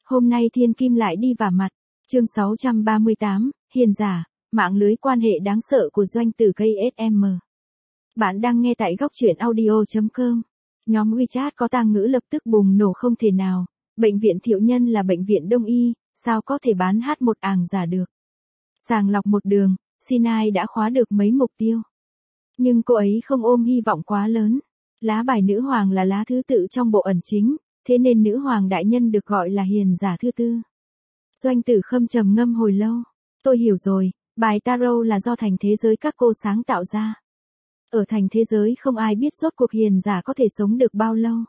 Hôm nay thiên kim lại đi vả mặt. Chương 638, hiền giả, mạng lưới quan hệ đáng sợ của doanh tử KSM. Bạn đang nghe tại góc truyện audio.com. Nhóm WeChat có tang ngữ lập tức bùng nổ không thể nào. Bệnh viện Thiệu Nhân là bệnh viện đông y, sao có thể bán H1 àng giả được. Sàng lọc một đường, Sinai đã khóa được mấy mục tiêu. Nhưng cô ấy không ôm hy vọng quá lớn. Lá bài nữ hoàng là lá thứ tự trong bộ ẩn chính, thế nên nữ hoàng đại nhân được gọi là hiền giả thứ tư. Doanh tử Khâm trầm ngâm hồi lâu. Tôi hiểu rồi, bài tarot là do thành thế giới các cô sáng tạo ra. Ở thành thế giới không ai biết rốt cuộc hiền giả có thể sống được bao lâu.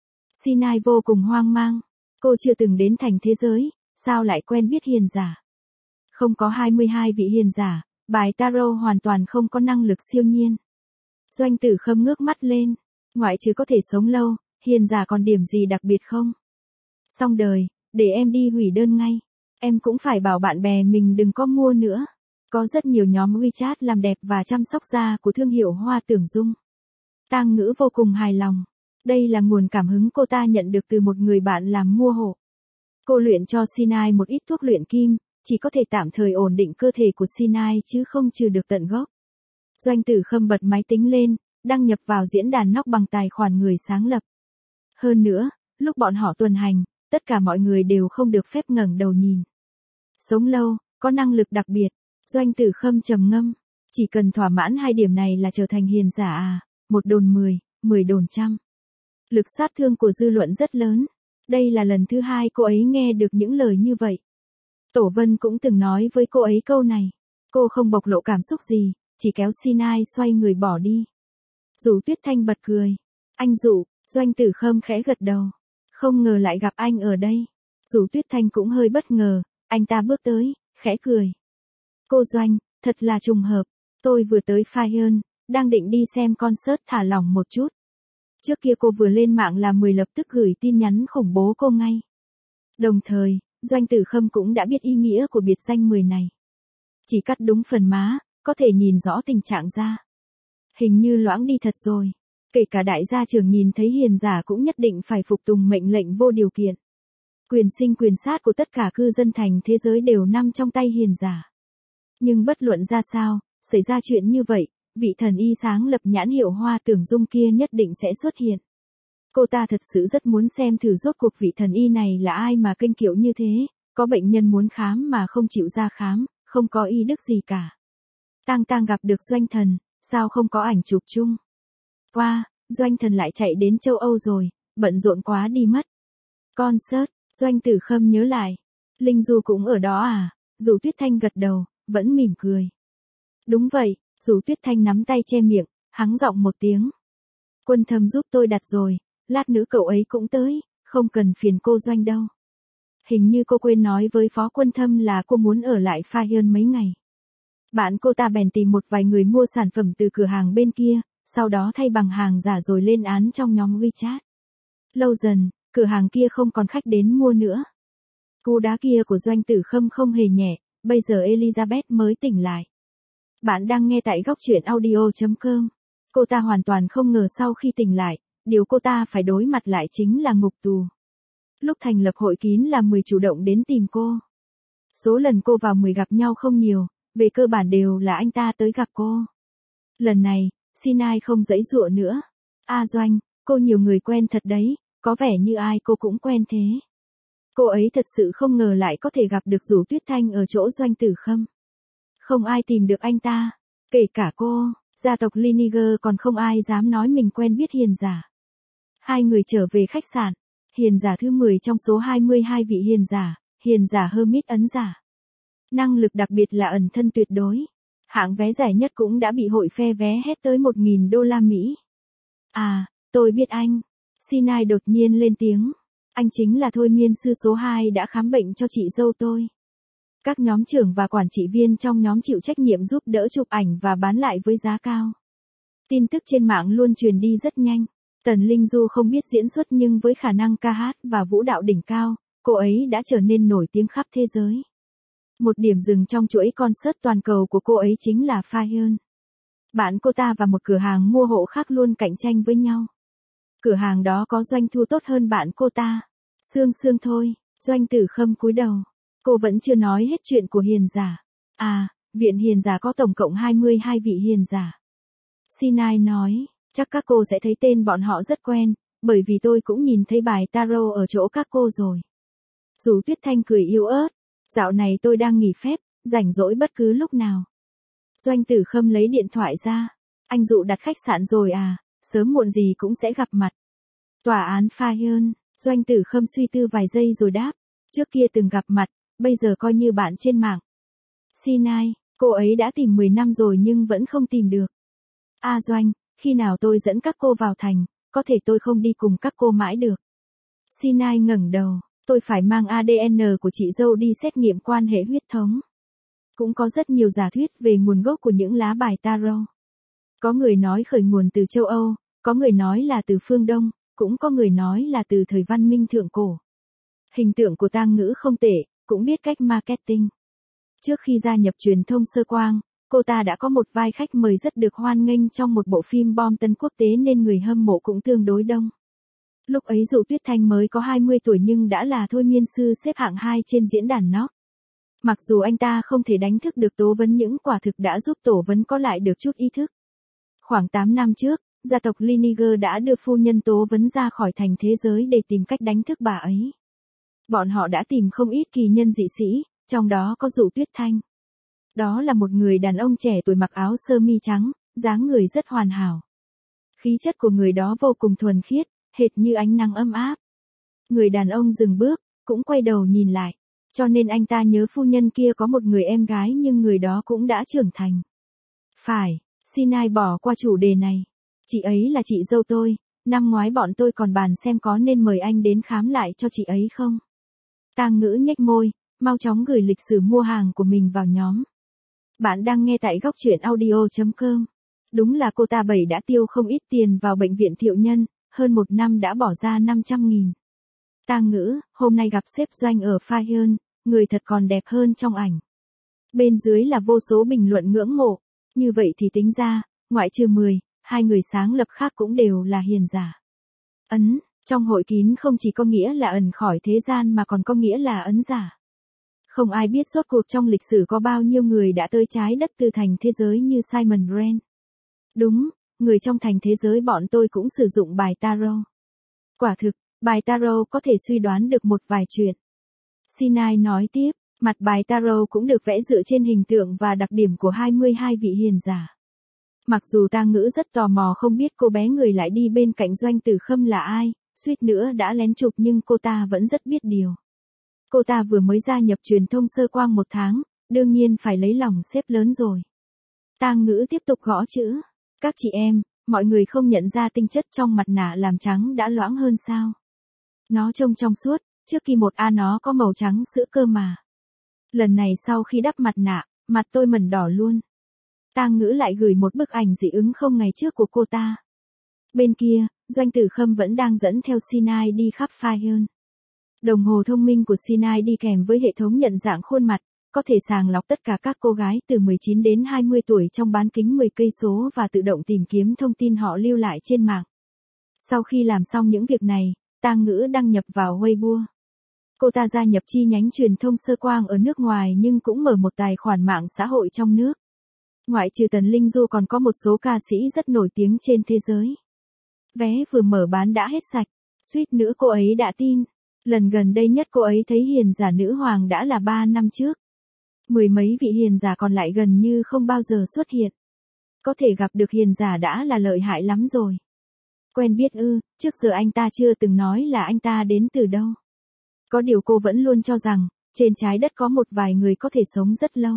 Sinai vô cùng hoang mang. Cô chưa từng đến thành thế giới, sao lại quen biết hiền giả? Không có 22 vị hiền giả, bài tarot hoàn toàn không có năng lực siêu nhiên. Doanh tử Khâm ngước mắt lên. Ngoại trừ có thể sống lâu, hiền giả còn điểm gì đặc biệt không? Xong đời, để em đi hủy đơn ngay. Em cũng phải bảo bạn bè mình đừng có mua nữa. Có rất nhiều nhóm WeChat làm đẹp và chăm sóc da của thương hiệu Hoa Tưởng Dung. Tang ngữ vô cùng hài lòng. Đây là nguồn cảm hứng cô ta nhận được từ một người bạn làm mua hộ. Cô luyện cho Sinai một ít thuốc luyện kim, chỉ có thể tạm thời ổn định cơ thể của Sinai chứ không trừ được tận gốc. Doanh tử Khâm bật máy tính lên, đăng nhập vào diễn đàn nóc bằng tài khoản người sáng lập. Hơn nữa, lúc bọn họ tuần hành, tất cả mọi người đều không được phép ngẩng đầu nhìn. Sống lâu, có năng lực đặc biệt. Doanh tử Khâm trầm ngâm. Chỉ cần thỏa mãn hai điểm này là trở thành hiền giả à, 1 đồn 10, 10 đồn trăm. Lực sát thương của dư luận rất lớn. Đây là lần thứ 2 cô ấy nghe được những lời như vậy. Tổ Vân cũng từng nói với cô ấy câu này. Cô không bộc lộ cảm xúc gì, chỉ kéo Sinai xoay người bỏ đi. Dụ Tuyết Thanh bật cười. Anh Dụ, Doanh tử Khâm khẽ gật đầu. Không ngờ lại gặp anh ở đây. Dụ Tuyết Thanh cũng hơi bất ngờ, anh ta bước tới, khẽ cười. Cô Doanh, thật là trùng hợp. Tôi vừa tới Fayern, đang định đi xem concert thả lỏng một chút. Trước kia cô vừa lên mạng là 10 lập tức gửi tin nhắn khủng bố cô ngay. Đồng thời, Doanh tử Khâm cũng đã biết ý nghĩa của biệt danh 10 này. Chỉ cắt đúng phần má, có thể nhìn rõ tình trạng da. Hình như loãng đi thật rồi. Kể cả đại gia trưởng nhìn thấy hiền giả cũng nhất định phải phục tùng mệnh lệnh vô điều kiện. Quyền sinh quyền sát của tất cả cư dân thành thế giới đều nằm trong tay hiền giả. Nhưng bất luận ra sao, xảy ra chuyện như vậy, vị thần y sáng lập nhãn hiệu Hoa Tưởng Dung kia nhất định sẽ xuất hiện. Cô ta thật sự rất muốn xem thử rốt cuộc vị thần y này là ai mà kênh kiệu như thế, có bệnh nhân muốn khám mà không chịu ra khám, không có y đức gì cả. Tang gặp được Doanh Thần, sao không có ảnh chụp chung? Wow, Doanh Thần lại chạy đến châu Âu rồi, bận rộn quá đi mất. Concert, Doanh tử Khâm nhớ lại. Linh Du cũng ở đó à? Dụ Tuyết Thanh gật đầu, vẫn mỉm cười. Đúng vậy, Dụ Tuyết Thanh nắm tay che miệng, hắng giọng một tiếng. Quân Thâm giúp tôi đặt rồi, lát nữa cậu ấy cũng tới, không cần phiền cô Doanh đâu. Hình như cô quên nói với Phó Quân Thâm là cô muốn ở lại Fayern mấy ngày. Bạn cô ta bèn tìm một vài người mua sản phẩm từ cửa hàng bên kia, sau đó thay bằng hàng giả rồi lên án trong nhóm WeChat. Lâu dần, cửa hàng kia không còn khách đến mua nữa. Cú đá kia của Doanh tử Khâm không hề nhẹ, bây giờ Elizabeth mới tỉnh lại. Bạn đang nghe tại góc truyện audio.com. Cô ta hoàn toàn không ngờ sau khi tỉnh lại, điều cô ta phải đối mặt lại chính là ngục tù. Lúc thành lập hội kín là 10 chủ động đến tìm cô. Số lần cô vào 10 gặp nhau không nhiều, về cơ bản đều là anh ta tới gặp cô. Lần này, Sinai không giãy giụa nữa. Doanh, cô nhiều người quen thật đấy, có vẻ như ai cô cũng quen thế. Cô ấy thật sự không ngờ lại có thể gặp được Dụ Tuyết Thanh ở chỗ Doanh tử Khâm. Không ai tìm được anh ta, kể cả cô, gia tộc Liniger còn không ai dám nói mình quen biết hiền giả. Hai người trở về khách sạn, hiền giả thứ 10 trong số 22 vị hiền giả Hermit ấn giả. Năng lực đặc biệt là ẩn thân tuyệt đối. Hạng vé rẻ nhất cũng đã bị hội phe vé hét tới 1.000 đô la Mỹ. Tôi biết anh. Sinai đột nhiên lên tiếng. Anh chính là thôi miên sư số 2 đã khám bệnh cho chị dâu tôi. Các nhóm trưởng và quản trị viên trong nhóm chịu trách nhiệm giúp đỡ chụp ảnh và bán lại với giá cao. Tin tức trên mạng luôn truyền đi rất nhanh. Tần Linh Du không biết diễn xuất nhưng với khả năng ca hát và vũ đạo đỉnh cao, cô ấy đã trở nên nổi tiếng khắp thế giới. Một điểm dừng trong chuỗi concert toàn cầu của cô ấy chính là Fayern. Bạn cô ta và một cửa hàng mua hộ khác luôn cạnh tranh với nhau. Cửa hàng đó có doanh thu tốt hơn bạn cô ta. Sương thôi, Doanh Tử Khâm cúi đầu. Cô vẫn chưa nói hết chuyện của hiền giả. À, viện hiền giả có tổng cộng 22 vị hiền giả. Sinai nói, chắc các cô sẽ thấy tên bọn họ rất quen, bởi vì tôi cũng nhìn thấy bài tarot ở chỗ các cô rồi. Dù Tuyết Thanh cười yếu ớt, dạo này tôi đang nghỉ phép, rảnh rỗi bất cứ lúc nào. Doanh Tử Khâm lấy điện thoại ra. Anh Dụ đặt khách sạn rồi à, sớm muộn gì cũng sẽ gặp mặt. Tòa án Fayern, Doanh Tử Khâm suy tư vài giây rồi đáp, trước kia từng gặp mặt, bây giờ coi như bạn trên mạng. Sinai, cô ấy đã tìm 10 năm rồi nhưng vẫn không tìm được. Doanh, khi nào tôi dẫn các cô vào thành, có thể tôi không đi cùng các cô mãi được. Sinai ngẩng đầu, tôi phải mang ADN của chị dâu đi xét nghiệm quan hệ huyết thống. Cũng có rất nhiều giả thuyết về nguồn gốc của những lá bài tarot. Có người nói khởi nguồn từ châu Âu, có người nói là từ phương Đông, cũng có người nói là từ thời văn minh thượng cổ. Hình tượng của Tang Ngữ không tệ, cũng biết cách marketing. Trước khi gia nhập truyền thông sơ quang, cô ta đã có một vai khách mời rất được hoan nghênh trong một bộ phim bom tấn quốc tế nên người hâm mộ cũng tương đối đông. Lúc ấy Dụ Tuyết Thanh mới có 20 tuổi nhưng đã là thôi miên sư xếp hạng 2 trên diễn đàn NOC. Mặc dù anh ta không thể đánh thức được Tố Vấn nhưng quả thực đã giúp Tổ Vấn có lại được chút ý thức. Khoảng 8 năm trước, gia tộc Liniger đã đưa phu nhân Tố Vấn ra khỏi thành thế giới để tìm cách đánh thức bà ấy. Bọn họ đã tìm không ít kỳ nhân dị sĩ, trong đó có Dụ Tuyết Thanh. Đó là một người đàn ông trẻ tuổi mặc áo sơ mi trắng, dáng người rất hoàn hảo. Khí chất của người đó vô cùng thuần khiết, hệt như ánh nắng ấm áp. Người đàn ông dừng bước, cũng quay đầu nhìn lại, cho nên anh ta nhớ phu nhân kia có một người em gái nhưng người đó cũng đã trưởng thành. Phải, Sinai bỏ qua chủ đề này. Chị ấy là chị dâu tôi, năm ngoái bọn tôi còn bàn xem có nên mời anh đến khám lại cho chị ấy không. Tang Ngữ nhếch môi, mau chóng gửi lịch sử mua hàng của mình vào nhóm. Bạn đang nghe tại góc truyện audio.com. Đúng là cô ta Bảy đã tiêu không ít tiền vào bệnh viện Thiệu Nhân, hơn một năm đã bỏ ra 500.000. Tang Ngữ, hôm nay gặp sếp Doanh ở Fayern, người thật còn đẹp hơn trong ảnh. Bên dưới là vô số bình luận ngưỡng mộ, như vậy thì tính ra, ngoại trừ 10, hai người sáng lập khác cũng đều là hiền giả. Trong hội kín không chỉ có nghĩa là ẩn khỏi thế gian mà còn có nghĩa là ấn giả. Không ai biết rốt cuộc trong lịch sử có bao nhiêu người đã tới trái đất từ thành thế giới như Simon Brand. Đúng, người trong thành thế giới bọn tôi cũng sử dụng bài tarot. Quả thực, bài tarot có thể suy đoán được một vài chuyện. Sinai nói tiếp, mặt bài tarot cũng được vẽ dựa trên hình tượng và đặc điểm của 22 vị hiền giả. Mặc dù Tang Ngữ rất tò mò không biết cô bé người lại đi bên cạnh Doanh Tử Khâm là ai, suýt nữa đã lén chụp nhưng cô ta vẫn rất biết điều. Cô ta vừa mới gia nhập truyền thông sơ quang 1 tháng, đương nhiên phải lấy lòng sếp lớn rồi. Tang Ngữ tiếp tục gõ chữ. Các chị em, mọi người không nhận ra tinh chất trong mặt nạ làm trắng đã loãng hơn sao? Nó trông trong suốt, trước khi 1A nó có màu trắng sữa cơ mà. Lần này sau khi đắp mặt nạ, mặt tôi mẩn đỏ luôn. Tang Ngữ lại gửi một bức ảnh dị ứng không ngày trước của cô ta. Bên kia, Doanh Tử Khâm vẫn đang dẫn theo Sinai đi khắp Fayern. Đồng hồ thông minh của Sinai đi kèm với hệ thống nhận dạng khuôn mặt, có thể sàng lọc tất cả các cô gái từ 19 đến 20 tuổi trong bán kính 10 cây số và tự động tìm kiếm thông tin họ lưu lại trên mạng. Sau khi làm xong những việc này, Tang Ngữ đăng nhập vào Weibo. Cô ta gia nhập chi nhánh truyền thông sơ quang ở nước ngoài nhưng cũng mở một tài khoản mạng xã hội trong nước. Ngoại trừ Tần Linh Du còn có một số ca sĩ rất nổi tiếng trên thế giới. Vé vừa mở bán đã hết sạch, suýt nữa cô ấy đã tin. Lần gần đây nhất cô ấy thấy hiền giả nữ hoàng đã là 3 năm trước. 10 mấy vị hiền giả còn lại gần như không bao giờ xuất hiện. Có thể gặp được hiền giả đã là lợi hại lắm rồi. Quen biết trước giờ anh ta chưa từng nói là anh ta đến từ đâu. Có điều cô vẫn luôn cho rằng, trên trái đất có một vài người có thể sống rất lâu.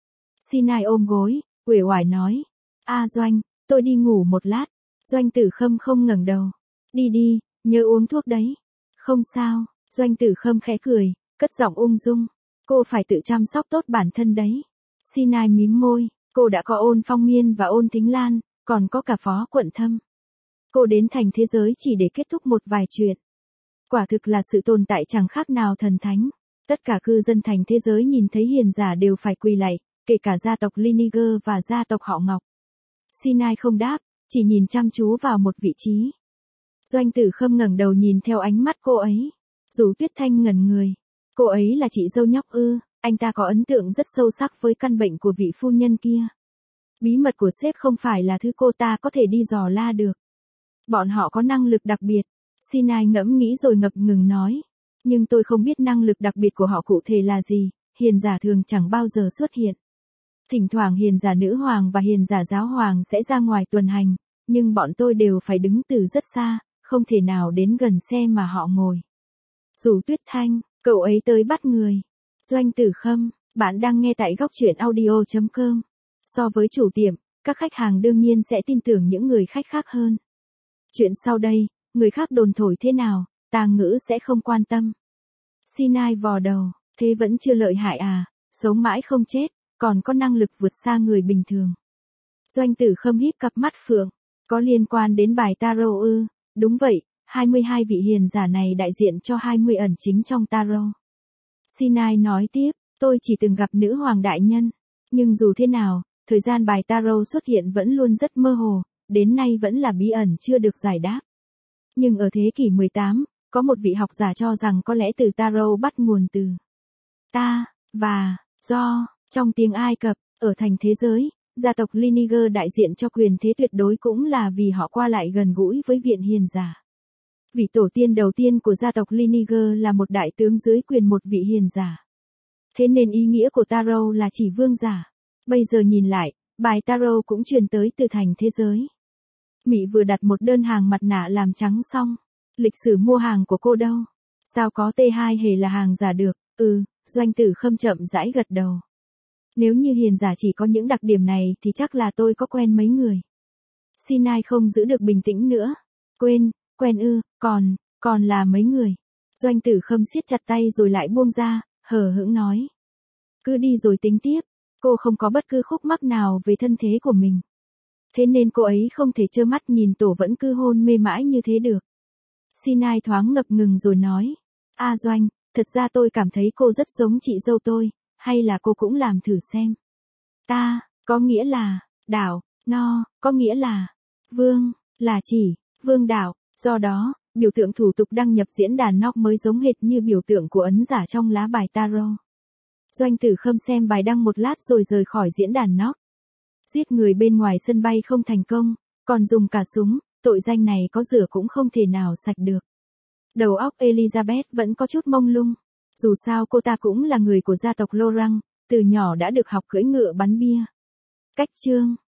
Sinai ôm gối, uể oải nói. Doanh, tôi đi ngủ một lát. Doanh Tử Khâm không ngẩng đầu. Đi đi, nhớ uống thuốc đấy. Không sao, Doanh Tử Khâm khẽ cười, cất giọng ung dung. Cô phải tự chăm sóc tốt bản thân đấy. Sinai mím môi, cô đã có Ôn Phong Miên và Ôn Thính Lan, còn có cả Phó Quận Thâm. Cô đến thành thế giới chỉ để kết thúc một vài chuyện. Quả thực là sự tồn tại chẳng khác nào thần thánh. Tất cả cư dân thành thế giới nhìn thấy hiền giả đều phải quỳ lạy, kể cả gia tộc Liniger và gia tộc họ Ngọc. Sinai không đáp, chỉ nhìn chăm chú vào một vị trí. Doanh Tử Khâm ngẩng đầu nhìn theo ánh mắt cô ấy. Dù Tuyết Thanh ngẩn người. Cô ấy là chị dâu nhóc ư? Anh ta có ấn tượng rất sâu sắc với căn bệnh của vị phu nhân kia. Bí mật của sếp không phải là thứ cô ta có thể đi dò la được. Bọn họ có năng lực đặc biệt. Sinai ngẫm nghĩ rồi ngập ngừng nói. Nhưng tôi không biết năng lực đặc biệt của họ cụ thể là gì, hiền giả thường chẳng bao giờ xuất hiện. Thỉnh thoảng hiền giả nữ hoàng và hiền giả giáo hoàng sẽ ra ngoài tuần hành, nhưng bọn tôi đều phải đứng từ rất xa, không thể nào đến gần xe mà họ ngồi. Dù Tuyết Thanh, cậu ấy tới bắt người. Doanh Tử Khâm, bạn đang nghe tại góc truyện audio.com. So với chủ tiệm, các khách hàng đương nhiên sẽ tin tưởng những người khách khác hơn. Chuyện sau đây, người khác đồn thổi thế nào, Tàng Ngữ sẽ không quan tâm. Sinai vò đầu, thế vẫn chưa lợi hại à, sống mãi không chết, còn có năng lực vượt xa người bình thường. Doanh Tử Khâm híp cặp mắt phượng, có liên quan đến bài tarot ư? Đúng vậy, 22 vị hiền giả này đại diện cho 20 ẩn chính trong tarot. Sinai nói tiếp, tôi chỉ từng gặp nữ hoàng đại nhân, nhưng dù thế nào, thời gian bài tarot xuất hiện vẫn luôn rất mơ hồ, đến nay vẫn là bí ẩn chưa được giải đáp. Nhưng ở thế kỷ 18, có một vị học giả cho rằng có lẽ từ tarot bắt nguồn từ ta, và, do, trong tiếng Ai Cập, ở thành thế giới, gia tộc Lineker đại diện cho quyền thế tuyệt đối cũng là vì họ qua lại gần gũi với viện hiền giả. Vị tổ tiên đầu tiên của gia tộc Lineker là một đại tướng dưới quyền một vị hiền giả. Thế nên ý nghĩa của tarot là chỉ vương giả. Bây giờ nhìn lại, bài tarot cũng truyền tới từ thành thế giới. Mỹ vừa đặt một đơn hàng mặt nạ làm trắng xong. Lịch sử mua hàng của cô đâu? Sao có T2 hề là hàng giả được? Doanh Tử Khâm chậm rãi gật đầu. Nếu như hiền giả chỉ có những đặc điểm này thì chắc là tôi có quen mấy người. Sinai không giữ được bình tĩnh nữa. Quen ư, còn là mấy người. Doanh Tử Khâm siết chặt tay rồi lại buông ra, hờ hững nói. Cứ đi rồi tính tiếp, cô không có bất cứ khúc mắc nào về thân thế của mình. Thế nên cô ấy không thể trơ mắt nhìn tổ vẫn cứ hôn mê mãi như thế được. Sinai thoáng ngập ngừng rồi nói. Doanh, thật ra tôi cảm thấy cô rất giống chị dâu tôi, hay là cô cũng làm thử xem. Ta, có nghĩa là, đảo, no, có nghĩa là, vương, là chỉ, vương đảo, do đó, biểu tượng thủ tục đăng nhập diễn đàn NOC mới giống hệt như biểu tượng của ấn giả trong lá bài tarot. Doanh Tử Khâm xem bài đăng một lát rồi rời khỏi diễn đàn NOC. Giết người bên ngoài sân bay không thành công, còn dùng cả súng, tội danh này có rửa cũng không thể nào sạch được. Đầu óc Elizabeth vẫn có chút mông lung. Dù sao cô ta cũng là người của gia tộc Lorang, từ nhỏ đã được học cưỡi ngựa bắn bia. Cách chương